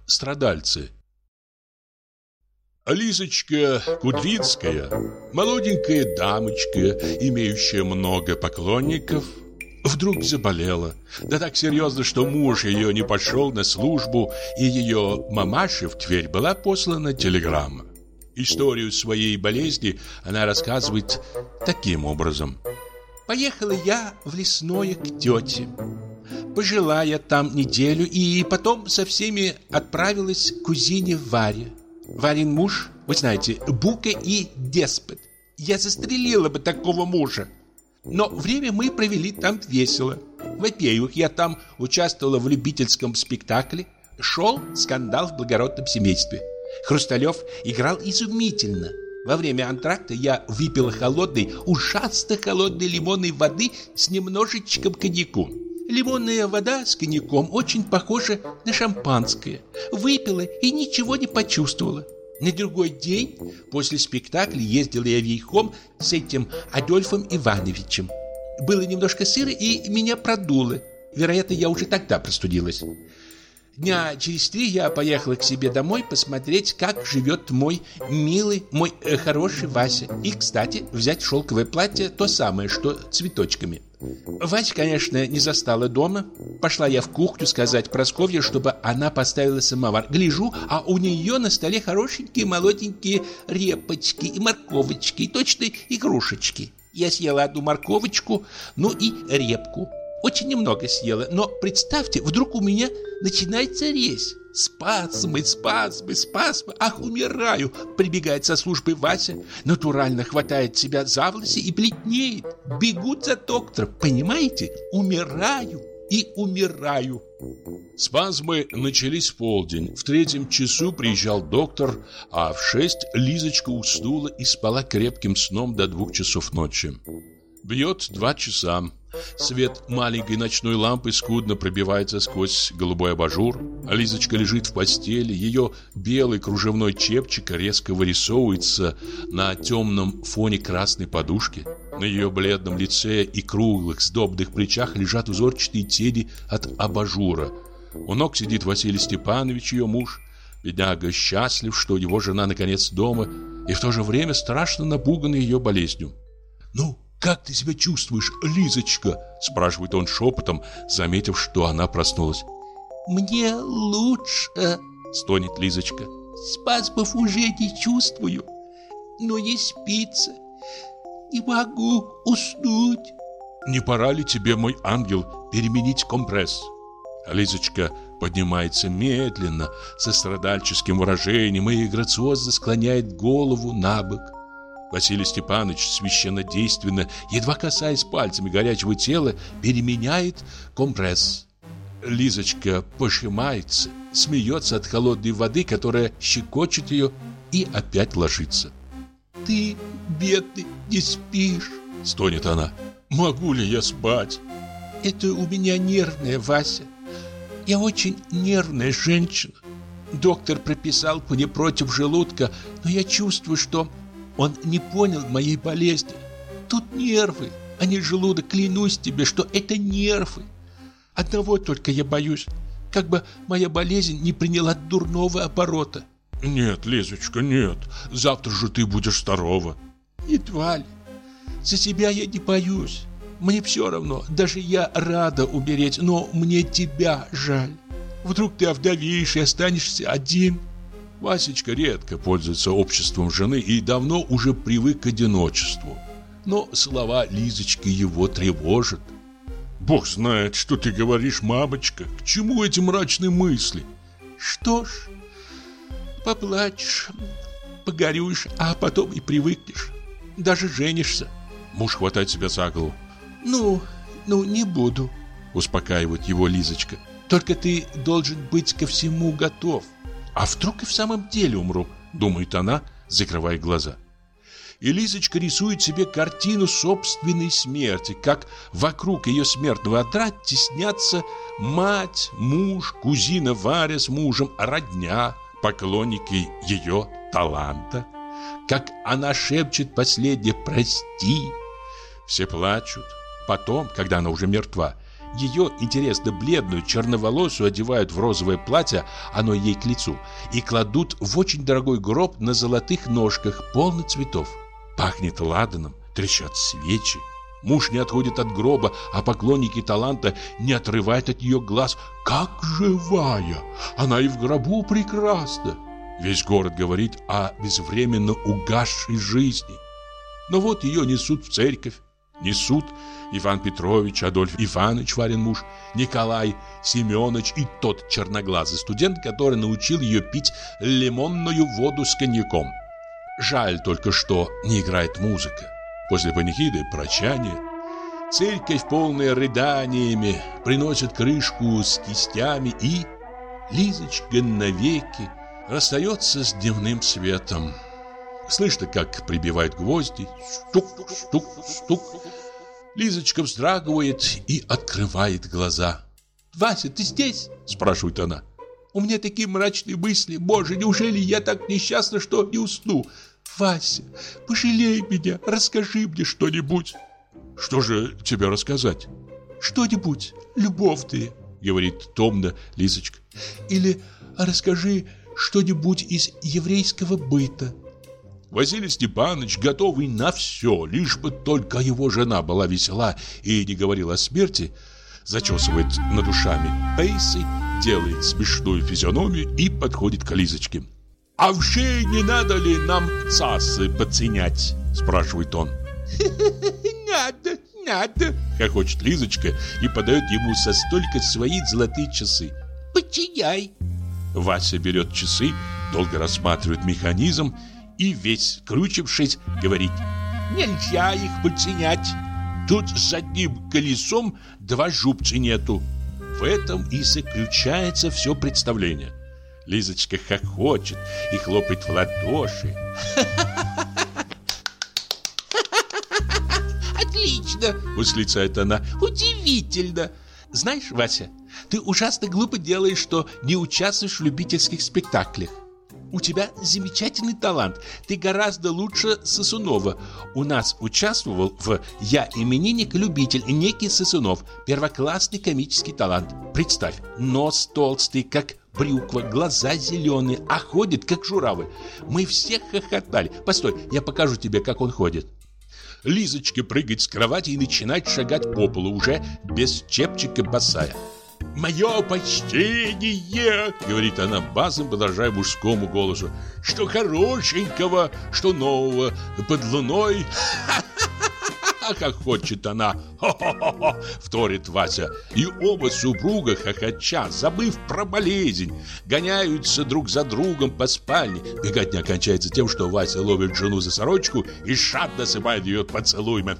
Страдальцы. Лизочка Кудринская, молоденькая дамочка, имеющая много поклонников, вдруг заболела. Да так серьезно, что муж ее не пошел на службу, и ее мамаше в Тверь была послана телеграмма. Историю своей болезни она рассказывает таким образом. «Поехала я в лесное к тете. Пожила я там неделю, и потом со всеми отправилась к кузине Варе. Варин муж, вы знаете, бука и деспот. Я застрелила бы такого мужа. Но время мы провели там весело. Во-первых, я там участвовала в любительском спектакле. Шел скандал в благородном семействе. Хрусталев играл изумительно. Во время антракта я выпила холодной, ужасно холодной лимонной воды с немножечком коньяку. Лимонная вода с коньяком очень похожа на шампанское. Выпила и ничего не почувствовала. На другой день после спектакля ездила я верхом с этим Адольфом Ивановичем. Было немножко сыро, и меня продуло. Вероятно, я уже тогда простудилась. Дня через 3 я поехала к себе домой посмотреть, как живет мой милый, мой хороший Вася. И, кстати, взять шелковое платье, то самое, что цветочками. Вася, конечно, не застала дома. Пошла я в кухню сказать Прасковье, чтобы она поставила самовар. Гляжу, а у нее на столе хорошенькие молоденькие репочки и морковочки, и точно игрушечки. Я съела одну морковочку, ну и репку. Очень немного съела, но представьте, вдруг у меня начинается резь. Спазмы, ах, умираю. Прибегает со службы Вася, натурально хватает себя за волосы и бледнеет. Бегут за доктором, понимаете? Умираю и умираю. Спазмы начались в полдень. В 3 часу приезжал доктор, а в 6 Лизочка уснула и спала крепким сном до 2 часов ночи. Бьет 2 часа. Свет маленькой ночной лампы скудно пробивается сквозь голубой абажур. Лизочка лежит в постели. Ее белый кружевной чепчик резко вырисовывается на темном фоне красной подушки. На ее бледном лице и круглых сдобных плечах лежат узорчатые тени от абажура. У ног сидит Василий Степанович, ее муж. Бедняга счастлив, что его жена наконец дома, и в то же время страшно напуган ее болезнью. «Ну, как ты себя чувствуешь, Лизочка?» – спрашивает он шепотом, заметив, что она проснулась. «Мне лучше», – стонет Лизочка. «Спазмов уже не чувствую, но не спится. Не могу уснуть». «Не пора ли тебе, мой ангел, переменить компресс?» Лизочка поднимается медленно, со страдальческим выражением и грациозно склоняет голову на бок. Василий Степанович священнодейственно, едва касаясь пальцами горячего тела, переменяет компресс. Лизочка пожимается, смеется от холодной воды, которая щекочет ее, и опять ложится. «Ты, бедный, не спишь», — стонет она. «Могу ли я спать?» «Это у меня нервная, Вася. Я очень нервная женщина. Доктор прописал мне против желудка, но я чувствую, что он не понял моей болезни. Тут нервы, а не желудок. Клянусь тебе, что это нервы. Одного только я боюсь, как бы моя болезнь не приняла дурного оборота». «Нет, Лизочка, нет. Завтра же ты будешь здорова». «Едва ли. За себя я не боюсь. Мне все равно, даже я рада умереть, но мне тебя жаль. Вдруг ты овдовеешь и останешься один». Васечка редко пользуется обществом жены и давно уже привык к одиночеству. Но слова Лизочки его тревожат. «Бог знает, что ты говоришь, мамочка. К чему эти мрачные мысли?» «Что ж, поплачешь, погорюешь, а потом и привыкнешь. Даже женишься». Муж хватает себя за голову. «Ну, не буду», — успокаивает его Лизочка. «Только ты должен быть ко всему готов. А вдруг и в самом деле умру?» — думает она, закрывая глаза. И Лизочка рисует себе картину собственной смерти, как вокруг ее смертного одра теснятся мать, муж, кузина Варя с мужем, родня, поклонники ее таланта. Как она шепчет последнее «прости». Все плачут. Потом, когда она уже мертва, Ее, интересно, бледную, черноволосую одевают в розовое платье, оно ей к лицу, и кладут в очень дорогой гроб на золотых ножках, полный цветов. Пахнет ладаном, трещат свечи. Муж не отходит от гроба, а поклонники таланта не отрывают от нее глаз. Как живая! Она и в гробу прекрасна! Весь город говорит о безвременно угасшей жизни. Но вот ее несут в церковь. Несут Иван Петрович, Адольф Иванович, Варин муж, Николай Семенович и тот черноглазый студент, который научил ее пить лимонную воду с коньяком. Жаль только, что не играет музыка. После панихиды прощание. Церковь, полная рыданиями, приносит крышку с кистями, и Лизочка навеки расстается с дневным светом. Слышно, как прибивают гвозди. Стук, стук, стук. Лизочка вздрагивает и открывает глаза. «Вася, ты здесь?» – спрашивает она. «У меня такие мрачные мысли. Боже, неужели я так несчастна, что не усну? Вася, пожалей меня, расскажи мне что-нибудь». «Что же тебе рассказать?» «Что-нибудь любовное», — говорит томно Лизочка. «Или расскажи что-нибудь из еврейского быта». Василий Степанович, готовый на все, лишь бы только его жена была весела и не говорила о смерти, зачесывает над ушами пейсы, делает смешную физиономию и подходит к Лизочке. «А вообще не надо ли нам цасы подценять?» – спрашивает он. «Надо, надо!» – хохочет Лизочка и подает ему со столика свои золотые часы. «Подчиняй!» Вася берет часы, долго рассматривает механизм и, весь скрючившись, говорит: «Нельзя их подценять. Тут с одним колесом два жупца нету». В этом и заключается все представление. Лизочка хохочет и хлопает в ладоши. «Отлично!» – восклицает она. «Удивительно! Знаешь, Вася, ты ужасно глупо делаешь, что не участвуешь в любительских спектаклях. У тебя замечательный талант. Ты гораздо лучше Сосунова. У нас участвовал в «Я именинник-любитель» некий Сосунов. Первоклассный комический талант. Представь, нос толстый, как брюква, глаза зеленые, а ходит, как журавль. Мы все хохотали. Постой, я покажу тебе, как он ходит». Лизочка прыгает с кровати и начинает шагать по полу, уже без чепчика босая. «Мое почтение!» — говорит она басом, подражая мужскому голосу. «Что хорошенького, что нового под луной!» Как хочет она. «Хо-хо-хо!» — вторит Вася. И оба супруга, хохоча, забыв про болезнь, гоняются друг за другом по спальне. Беготня кончается тем, что Вася ловит жену за сорочку и жадно сыпает ее поцелуями.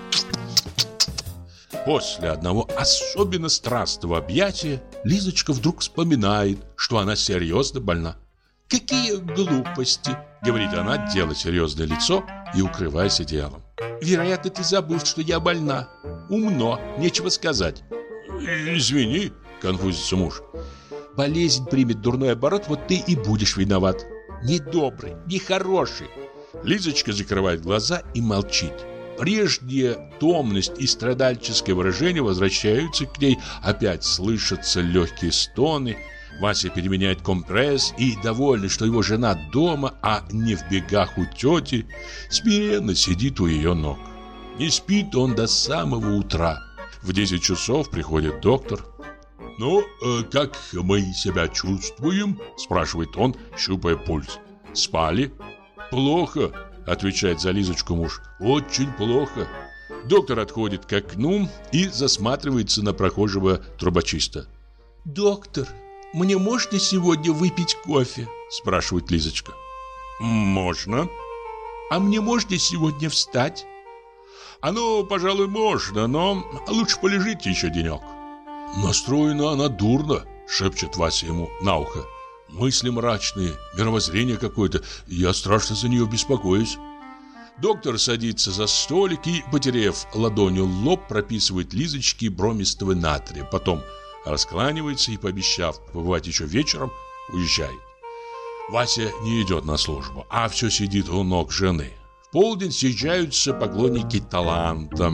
После одного особенно страстного объятия Лизочка вдруг вспоминает, что она серьезно больна. «Какие глупости!» — говорит она, делая серьезное лицо и укрываясь одеялом. «Вероятно, ты забыл, что я больна. Умно, нечего сказать». «Извини», — конфузится муж. «Болезнь примет дурной оборот, вот ты и будешь виноват. Недобрый, нехороший». Лизочка закрывает глаза и молчит. Прежняя томность и страдальческое выражение возвращаются к ней. Опять слышатся легкие стоны. Вася переменяет компресс и, довольный, что его жена дома, а не в бегах у тети, смиренно сидит у ее ног. Не спит он до самого утра. В 10 часов приходит доктор. «Ну, как мы себя чувствуем?» – спрашивает он, щупая пульс. «Спали?» «Плохо», – отвечает за Лизочку муж. «Очень плохо». Доктор отходит к окну и засматривается на прохожего трубочиста. «Доктор, мне можно сегодня выпить кофе?» – спрашивает Лизочка. «Можно». «А мне можно сегодня встать?» «Ну, пожалуй, можно, но лучше полежите еще денек». «Настроена она дурно», – шепчет Вася ему на ухо. «Мысли мрачные, мировоззрение какое-то. Я страшно за нее беспокоюсь». Доктор садится за столик и, потеряв ладонью лоб, прописывает Лизочке бромистого натрия. Потом раскланивается и, пообещав побывать еще вечером, уезжает. Вася не идет на службу, а все сидит у ног жены. В полдень съезжаются поклонники талантам.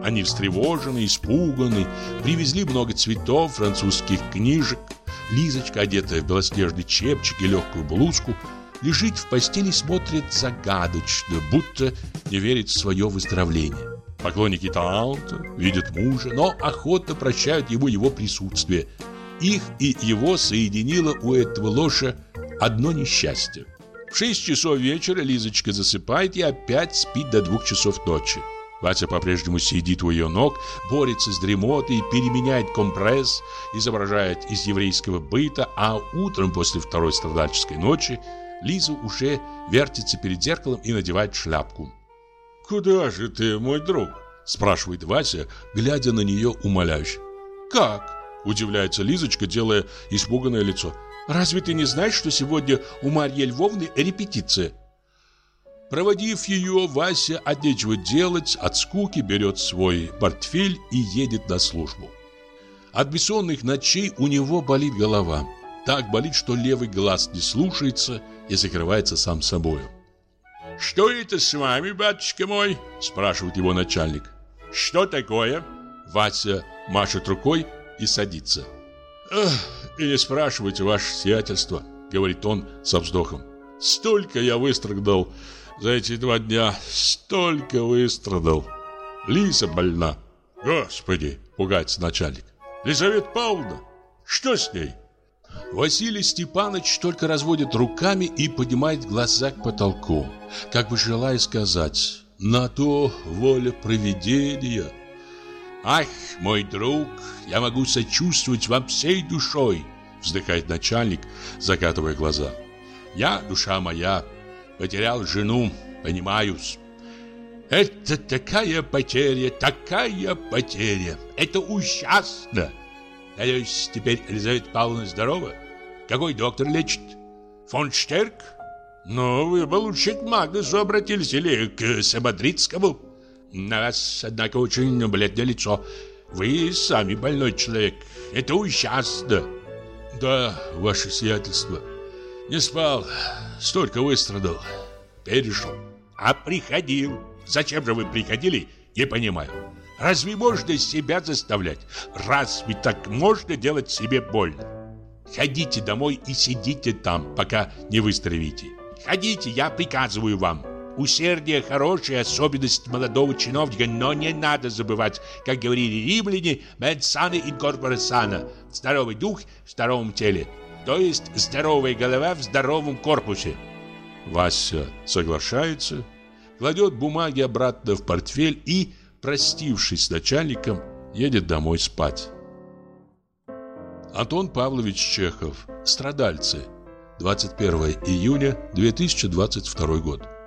Они встревожены, испуганы, привезли много цветов, французских книжек. Лизочка, одетая в белоснежный чепчик и легкую блузку, лежит в постели и смотрит загадочно, будто не верит в свое выздоровление. Поклонники таланта видят мужа, но охотно прощают ему его присутствие. Их и его соединило у этого лоша одно несчастье. В 6 часов вечера Лизочка засыпает и опять спит до 2 часов ночи. Вася по-прежнему сидит у ее ног, борется с дремотой, переменяет компресс, изображает из еврейского быта, а утром после второй страдальческой ночи Лиза уже вертится перед зеркалом и надевает шляпку. «Куда же ты, мой друг?» – спрашивает Вася, глядя на нее умоляюще. «Как?» – удивляется Лизочка, делая испуганное лицо. «Разве ты не знаешь, что сегодня у Марьи Львовны репетиция?» Проводив ее, Вася от нечего делать, от скуки берет свой портфель и едет на службу. От бессонных ночей у него болит голова. Так болит, что левый глаз не слушается и закрывается сам собою. «Что это с вами, батюшка мой?» – спрашивает его начальник. «Что такое?» Вася машет рукой и садится. «И не спрашивайте, ваше сиятельство», – говорит он со вздохом. «Столько я выстрадал за эти 2 дня, столько выстрадал. Лиза больна». «Господи!» – пугается начальник. «Лизавета Павловна, что с ней?» Василий Степанович только разводит руками и поднимает глаза к потолку, как бы желая сказать: «На то воля провидения». «Ах, мой друг, я могу сочувствовать вам всей душой», вздыхает начальник, закатывая глаза. «Я, душа моя, потерял жену, понимаю-с. Это такая потеря, это ужасно. Надеюсь, теперь Елизавета Павловна здорова? Какой доктор лечит? Фон Штерк? Ну, вы бы лучше к Магнусу обратились или к Самодрицкому. На вас, однако, очень бледное лицо. Вы сами больной человек. Это ужасно». «Да, ваше сиятельство. Не спал, столько выстрадал, пережил». «А приходил. Зачем же вы приходили, не понимаю. Разве можно себя заставлять? Разве так можно делать себе больно? Ходите домой и сидите там, пока не выздоровеете. Ходите, я приказываю вам. Усердие – хорошая особенность молодого чиновника, но не надо забывать, как говорили римляне, «mens sana in corpore sano» – здоровый дух в здоровом теле, то есть здоровая голова в здоровом корпусе. Вася соглашается, кладет бумаги обратно в портфель и, простившись с начальником, едет домой спать. Антон Павлович Чехов. Страдальцы. 21 июня 2022 год.